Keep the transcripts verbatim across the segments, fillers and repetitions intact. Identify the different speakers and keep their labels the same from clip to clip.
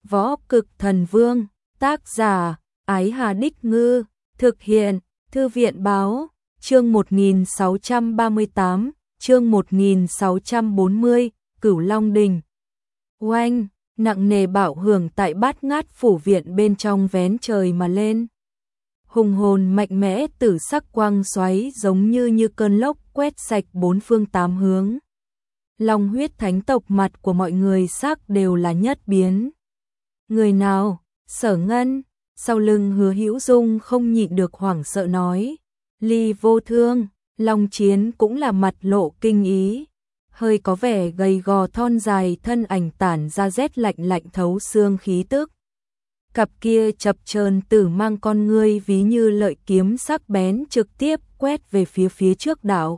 Speaker 1: Võ Cực Thần Vương, tác giả, Ái Hà Đích Ngư, thực hiện, Thư viện Báo, chương một nghìn sáu trăm ba mươi tám, chương một nghìn sáu trăm bốn mươi, Cửu Long Đình. Oanh, nặng nề bạo hưởng tại Bát Ngát phủ viện bên trong vén trời mà lên. Hùng hồn mạnh mẽ tử sắc quang xoáy giống như như cơn lốc quét sạch bốn phương tám hướng. Long huyết thánh tộc mặt của mọi người sắc đều là nhất biến. Người nào? Sở Ngân. Sau lưng Hứa Hữu Dung không nhịn được hoảng sợ nói. Ly Vô Thương. Long Chiến cũng là mặt lộ kinh ý. Hơi có vẻ gầy gò thon dài, thân ảnh tản ra rét lạnh lạnh thấu xương khí tức. Cặp kia chập chờn tử mang con ngươi ví như lợi kiếm sắc bén trực tiếp quét về phía phía trước đảo.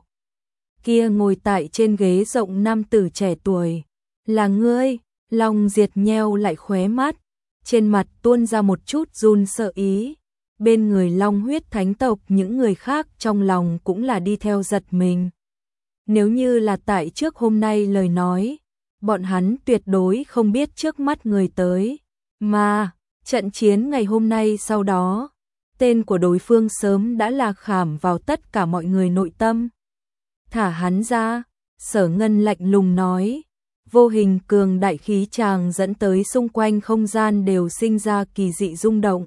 Speaker 1: Kia ngồi tại trên ghế rộng nam tử trẻ tuổi. Là ngươi? Long Diệt nheo lại khóe mắt. Trên mặt tuôn ra một chút run sợ ý. Bên người Long huyết thánh tộc những người khác trong lòng cũng là đi theo giật mình. Nếu như là tại trước hôm nay lời nói, bọn hắn tuyệt đối không biết trước mắt người tới. Mà, trận chiến ngày hôm nay sau đó, tên của đối phương sớm đã là khảm vào tất cả mọi người nội tâm. Thả hắn ra, Sở Ngân lạnh lùng nói. Vô hình cường đại khí tràng dẫn tới xung quanh không gian đều sinh ra kỳ dị rung động.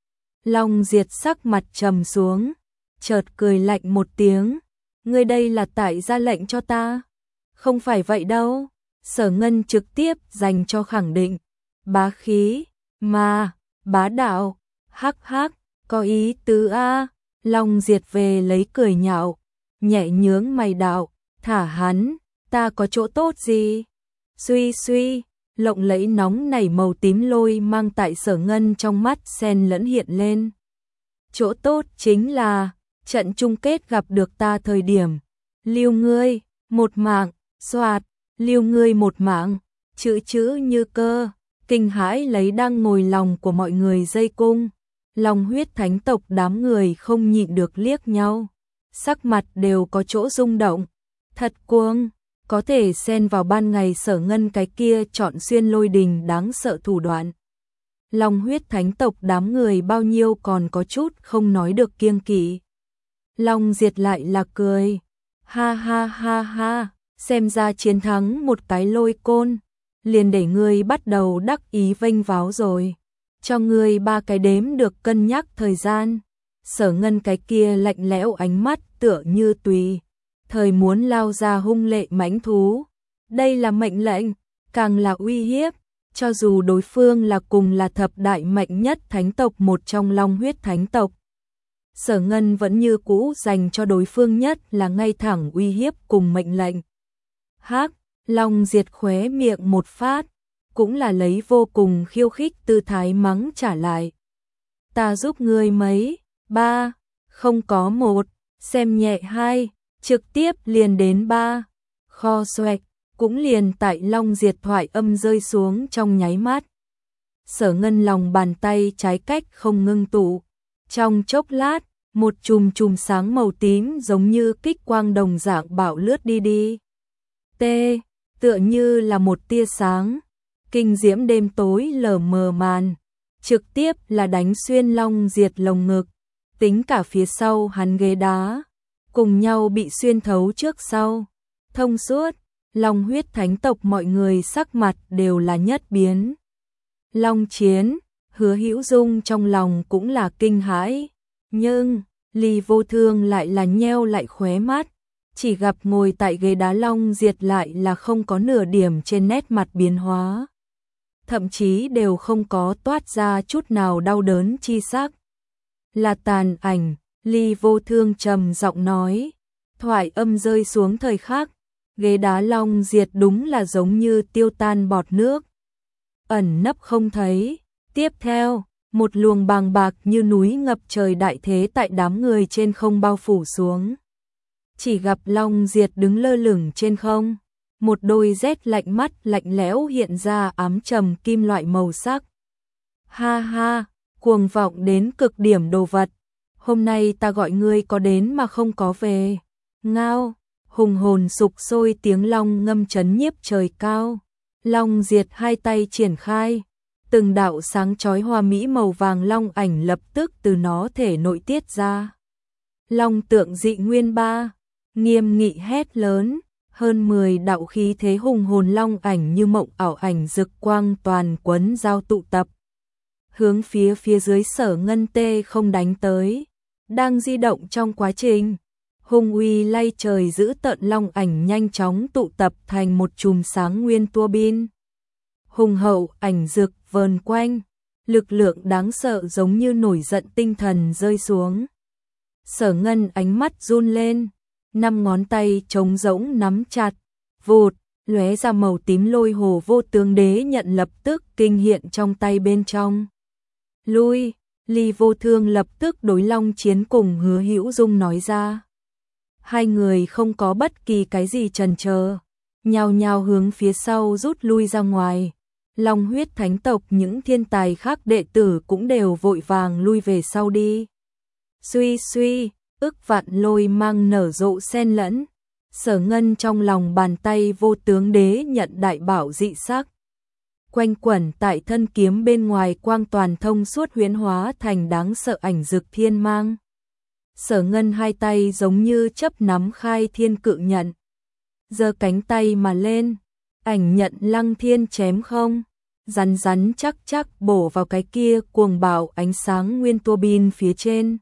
Speaker 1: Long Diệt sắc mặt trầm xuống, chợt cười lạnh một tiếng. Ngươi đây là tại ra lệnh cho ta? Không phải vậy đâu. Sở Ngân trực tiếp dành cho khẳng định. Bá khí, mà, bá đạo, hắc hắc, có ý tứ a. Long Diệt về lấy cười nhạo, nhẹ nhướng mày đạo, thả hắn, ta có chỗ tốt gì? Suy suy, lộng lẫy nóng nảy màu tím lôi mang tại Sở Ngân trong mắt xen lẫn hiện lên. Chỗ tốt chính là, trận chung kết gặp được ta thời điểm, lưu ngươi, một mạng, xoạt, lưu ngươi một mạng, chữ chữ như cơ, kinh hãi lấy đang ngồi lòng của mọi người dây cung. Long huyết thánh tộc đám người không nhịn được liếc nhau, sắc mặt đều có chỗ rung động. Thật cuồng, có thể xen vào ban ngày Sở Ngân cái kia chọn xuyên lôi đình đáng sợ thủ đoạn. Long huyết thánh tộc đám người bao nhiêu còn có chút không nói được kiêng kỵ. Long Diệt lại là cười. Ha ha ha ha, xem ra chiến thắng một cái lôi côn, liền để ngươi bắt đầu đắc ý vênh váo rồi. Cho ngươi ba cái đếm được cân nhắc thời gian. Sở Ngân cái kia lạnh lẽo ánh mắt tựa như tùy thời muốn lao ra hung lệ mãnh thú. Đây là mệnh lệnh, càng là uy hiếp, cho dù đối phương là cùng là thập đại mạnh nhất thánh tộc một trong Long huyết thánh tộc. Sở Ngân vẫn như cũ dành cho đối phương nhất là ngay thẳng uy hiếp cùng mệnh lệnh. Hắc, Long Diệt khóe miệng một phát, cũng là lấy vô cùng khiêu khích tư thái mắng trả lại. Ta giúp ngươi mấy, ba, không có một, xem nhẹ hai, trực tiếp liền đến ba. Kho xoẹt, cũng liền tại Long Diệt thoại âm rơi xuống trong nháy mắt. Sở Ngân lòng bàn tay trái cách không ngưng tụ. Trong chốc lát, một chùm chùm sáng màu tím giống như kích quang đồng dạng bạo lướt đi đi. T, tựa như là một tia sáng, kinh diễm đêm tối lờ mờ màn, trực tiếp là đánh xuyên Long Diệt lồng ngực, tính cả phía sau hắn ghế đá, cùng nhau bị xuyên thấu trước sau. Thông suốt, Long huyết thánh tộc mọi người sắc mặt đều là nhất biến. Long Chiến, Hứa Hữu Dung trong lòng cũng là kinh hãi, nhưng Ly Vô Thương lại là nheo lại khóe mắt, chỉ gặp ngồi tại ghế đá Long Diệt lại là không có nửa điểm trên nét mặt biến hóa, thậm chí đều không có toát ra chút nào đau đớn chi sắc. Là tàn ảnh, Ly Vô Thương trầm giọng nói. Thoại âm rơi xuống thời khắc, ghế đá Long Diệt đúng là giống như tiêu tan bọt nước, ẩn nấp không thấy. Tiếp theo, một luồng bàng bạc như núi ngập trời đại thế tại đám người trên không bao phủ xuống. Chỉ gặp Long Diệt đứng lơ lửng trên không, một đôi rét lạnh mắt lạnh lẽo hiện ra ám trầm kim loại màu sắc. Ha ha, cuồng vọng đến cực điểm đồ vật, hôm nay ta gọi ngươi có đến mà không có về. Ngao, hùng hồn sục sôi tiếng long ngâm chấn nhiếp trời cao. Long Diệt hai tay triển khai, từng đạo sáng chói hoa mỹ màu vàng long ảnh lập tức từ nó thể nội tiết ra. Long tượng dị nguyên ba, nghiêm nghị hét lớn, hơn mười đạo khí thế hùng hồn long ảnh như mộng ảo ảnh rực quang toàn quấn giao tụ tập. Hướng phía phía dưới Sở Ngân tê không đánh tới, đang di động trong quá trình. Hung uy lay trời giữ tợn long ảnh nhanh chóng tụ tập thành một chùm sáng nguyên tua bin. Hùng hậu ảnh rực vờn quanh, lực lượng đáng sợ giống như nổi giận tinh thần rơi xuống. Sở Ngân ánh mắt run lên, năm ngón tay trống rỗng nắm chặt, vụt, lóe ra màu tím lôi hồ vô tướng đế nhận lập tức kinh hiện trong tay bên trong. Lui, Ly Vô Thương lập tức đối long chiến cùng Hứa Hữu Dung nói ra. Hai người không có bất kỳ cái gì chần chờ, nhao nhao hướng phía sau rút lui ra ngoài. Long huyết thánh tộc những thiên tài khác đệ tử cũng đều vội vàng lui về sau đi. Suy suy, ức vạn lôi mang nở rộ xen lẫn. Sở Ngân trong lòng bàn tay vô tướng đế nhận đại bảo dị sắc. Quanh quẩn tại thân kiếm bên ngoài quang toàn thông suốt huyễn hóa thành đáng sợ ảnh rực thiên mang. Sở Ngân hai tay giống như chấp nắm khai thiên cự nhận. Giơ cánh tay mà lên, ảnh nhận lăng thiên chém không. Rắn rắn chắc chắc bổ vào cái kia cuồng bạo ánh sáng nguyên tua bin phía trên.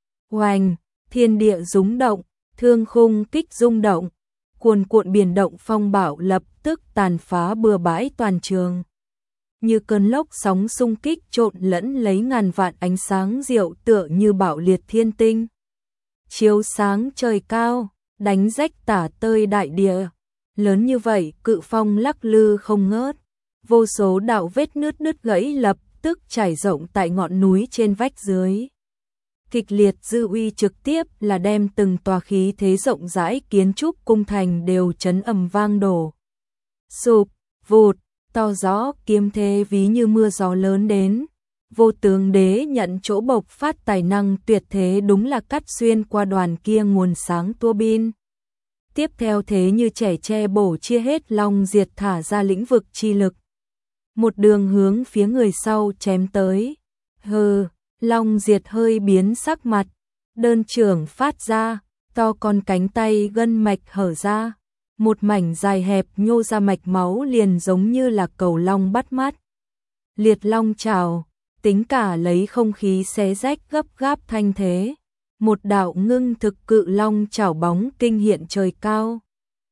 Speaker 1: Oanh, thiên địa rúng động, thương khung kích rung động, cuồn cuộn biển động phong bạo lập tức tàn phá bừa bãi toàn trường. Như cơn lốc sóng xung kích trộn lẫn lấy ngàn vạn ánh sáng diệu tựa như bạo liệt thiên tinh. Chiếu sáng trời cao, đánh rách tả tơi đại địa. Lớn như vậy cự phong lắc lư không ngớt. Vô số đạo vết nứt nứt gãy lập tức trải rộng tại ngọn núi trên vách dưới. Kịch liệt dư uy trực tiếp là đem từng tòa khí thế rộng rãi kiến trúc cung thành đều chấn ầm vang đổ. Sụp, vụt, to gió kiếm thế ví như mưa gió lớn đến. Vô tướng đế nhận chỗ bộc phát tài năng tuyệt thế đúng là cắt xuyên qua đoàn kia nguồn sáng tua bin. Tiếp theo thế như trẻ tre bổ chia hết long diệt thả ra lĩnh vực chi lực. Một đường hướng phía người sau chém tới. Hừ, long diệt hơi biến sắc mặt. Đơn trưởng phát ra, to con cánh tay gân mạch hở ra. Một mảnh dài hẹp nhô ra mạch máu liền giống như là cầu long bắt mắt. Liệt long trào, tính cả lấy không khí xé rách gấp gáp thanh thế. Một đạo ngưng thực cự long chảo bóng kinh hiện trời cao.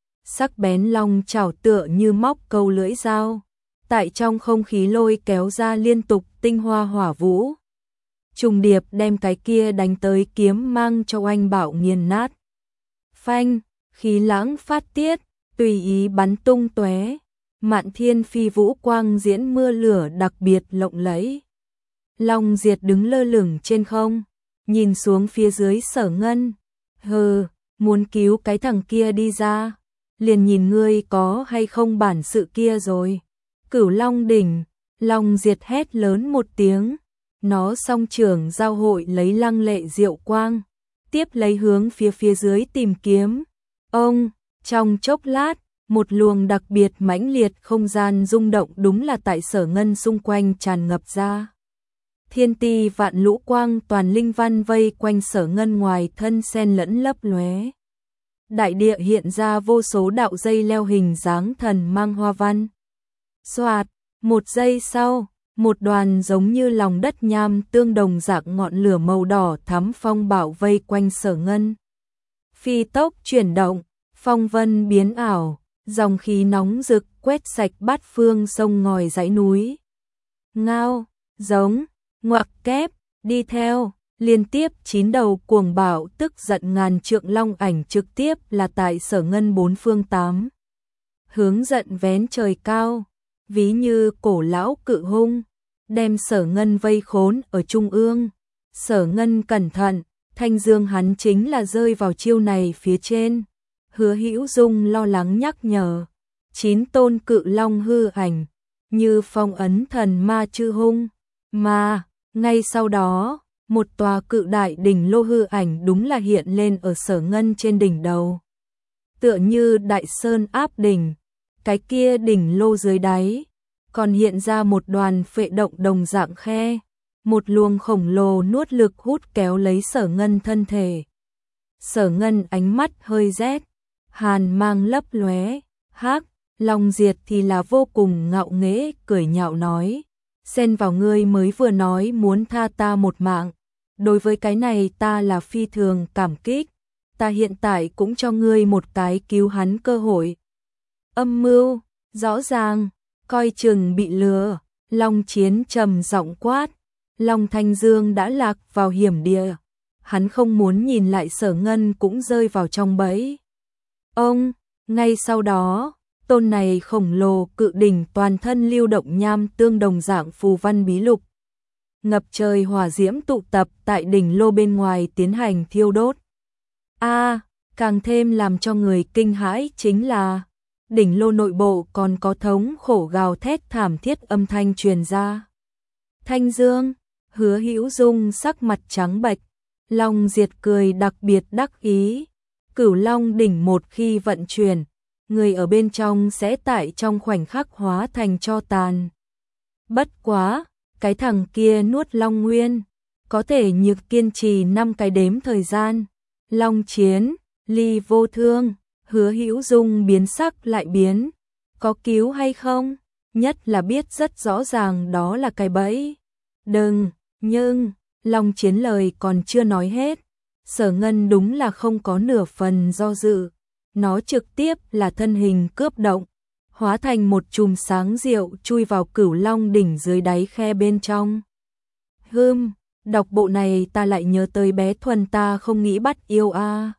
Speaker 1: Sắc bén long chảo tựa như móc câu lưỡi dao. Tại trong không khí lôi kéo ra liên tục tinh hoa hỏa vũ. Trùng điệp đem cái kia đánh tới kiếm mang cho oanh bảo nghiền nát. Phanh, khí lãng phát tiết, tùy ý bắn tung tóe. Mạn thiên phi vũ quang diễn mưa lửa đặc biệt lộng lẫy. Long diệt đứng lơ lửng trên không, nhìn xuống phía dưới Sở Ngân. Hừ, muốn cứu cái thằng kia đi ra, liền nhìn ngươi có hay không bản sự kia rồi. Cửu Long đỉnh, Long diệt hét lớn một tiếng, nó song trưởng giao hội lấy lăng lệ diệu quang, tiếp lấy hướng phía phía dưới tìm kiếm. Ông, trong chốc lát, một luồng đặc biệt mãnh liệt không gian rung động đúng là tại Sở Ngân xung quanh tràn ngập ra. Thiên ti vạn lũ quang toàn linh văn vây quanh Sở Ngân ngoài thân xen lẫn lấp lóe. Đại địa hiện ra vô số đạo dây leo hình dáng thần mang hoa văn. Xoạt, một giây sau, một đoàn giống như lòng đất nham tương đồng dạng ngọn lửa màu đỏ thắm phong bạo vây quanh Sở Ngân. Phi tốc chuyển động, phong vân biến ảo, dòng khí nóng rực quét sạch bát phương sông ngòi dãy núi. Ngao, giống, ngoặc kép, đi theo, liên tiếp chín đầu cuồng bạo tức giận ngàn trượng long ảnh trực tiếp là tại Sở Ngân bốn phương tám hướng giận vén trời cao, ví như cổ lão cự hung, đem Sở Ngân vây khốn ở trung ương. Sở Ngân cẩn thận, thanh dương hắn chính là rơi vào chiêu này phía trên. Hứa Hữu Dung lo lắng nhắc nhở, chín tôn cự long hư ảnh, như phong ấn thần ma chư hung, mà ngay sau đó, một tòa cự đại đỉnh lô hư ảnh đúng là hiện lên ở Sở Ngân trên đỉnh đầu. Tựa như đại sơn áp đỉnh, cái kia đỉnh lô dưới đáy, còn hiện ra một đoàn phệ động đồng dạng khe, một luồng khổng lồ nuốt lực hút kéo lấy Sở Ngân thân thể. Sở Ngân ánh mắt hơi rét, hàn mang lấp lóe, hắc, Long Diệt thì là vô cùng ngạo nghễ, cười nhạo nói, xen vào ngươi mới vừa nói muốn tha ta một mạng, đối với cái này ta là phi thường cảm kích, ta hiện tại cũng cho ngươi một cái cứu hắn cơ hội. Âm mưu, rõ ràng, coi chừng bị lừa, Long Chiến trầm giọng quát, Long Thanh Dương đã lạc vào hiểm địa, hắn không muốn nhìn lại Sở Ngân cũng rơi vào trong bẫy. Ông, ngay sau đó, tôn này khổng lồ cự đỉnh toàn thân lưu động nham tương đồng dạng phù văn bí lục. Ngập trời hỏa diễm tụ tập tại đỉnh lô bên ngoài tiến hành thiêu đốt. A, càng thêm làm cho người kinh hãi chính là đỉnh lô nội bộ còn có thống khổ gào thét thảm thiết âm thanh truyền ra. Thanh Dương, Hứa Hữu Dung sắc mặt trắng bệch, Long Diệt cười đặc biệt đắc ý. Cửu Long đỉnh một khi vận chuyển, người ở bên trong sẽ tại trong khoảnh khắc hóa thành tro tàn. Bất quá, cái thằng kia nuốt Long Nguyên, có thể nhược kiên trì năm cái đếm thời gian. Long Chiến, Ly Vô Thương, Hứa Hữu Dung biến sắc lại biến, có cứu hay không? Nhất là biết rất rõ ràng đó là cái bẫy. Đừng, nhưng, Long Chiến lời còn chưa nói hết, Sở Ngân đúng là không có nửa phần do dự, nó trực tiếp là thân hình cướp động, hóa thành một chùm sáng diệu chui vào Cửu Long đỉnh dưới đáy khe bên trong. Hừm, đọc bộ này ta lại nhớ tới bé Thuần ta không nghĩ bắt yêu a.